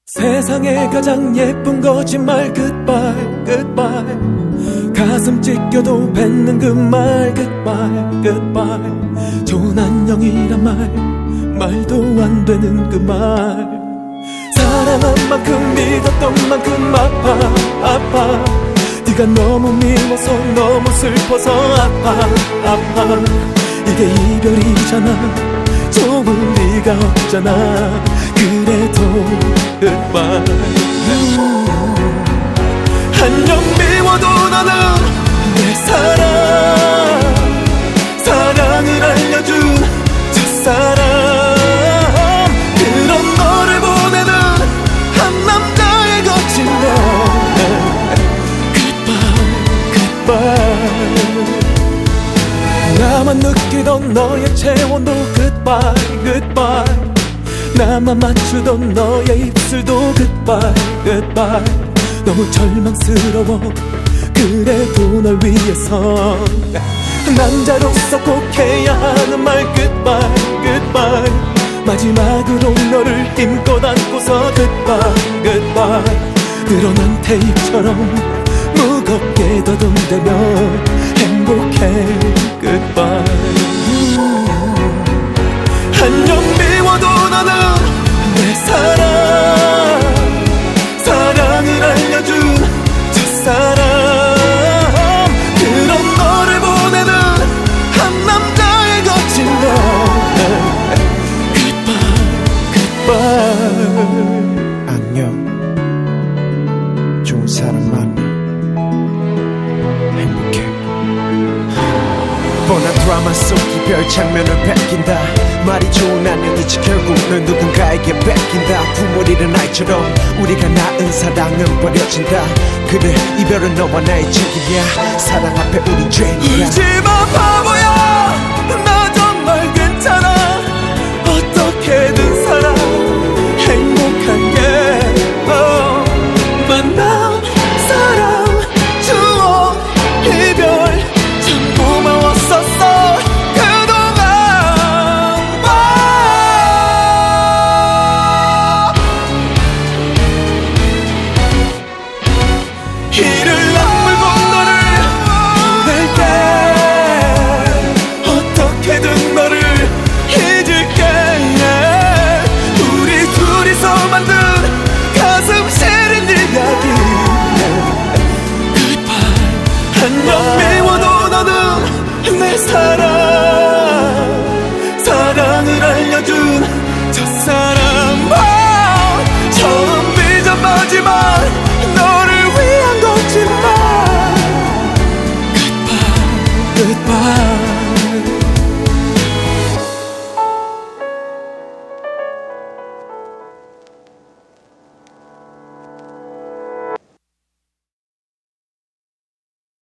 세상에 가장 예쁜 거짓말 goodbye goodbye 가슴 찢겨도 뱉는 그 말 goodbye goodbye 좋은 안녕이란 말도 안 되는 그 말 사랑한 만큼 믿었던 만큼 아파 네가 너무 미워서 너무 슬퍼서 아파 이게 이별이잖아 좋을 리가 없잖아 그래도 goodbye 안녕 미워도 너는 내 사랑을 알려준 첫사람 그런 너를 보내는 한 남자의 거친 말 goodbye 나만 느끼던 너의 체온도 goodbye goodbye 나만 맞추던 너의 입술도 goodbye goodbye 너무 절망스러워 그래도 널 위해서 남자로서 꼭 해야 하는 말 goodbye goodbye 마지막으로 너를 힘껏 안고서 goodbye goodbye 늘어난 테이프처럼 무겁게 더듬대며 행복해 goodbye 안녕 미워도 너는 내 사랑을 알려준 첫사람 그런 너를 보내는 한 남자의 거친 말 goodbye goodbye 안녕 좋은 사람 만나 행복해 뻔한 드라마 속 이별 장면을 뺏긴다 말이 좋은 안녕이지 결국 넌 누군가에게 뺏긴다 부모리는 아이처럼 우리가 낳은 사랑은 버려진다 그래 이별은 너와 나의 책임이야 사랑 앞에 우린 죄인이야 울지마 바보야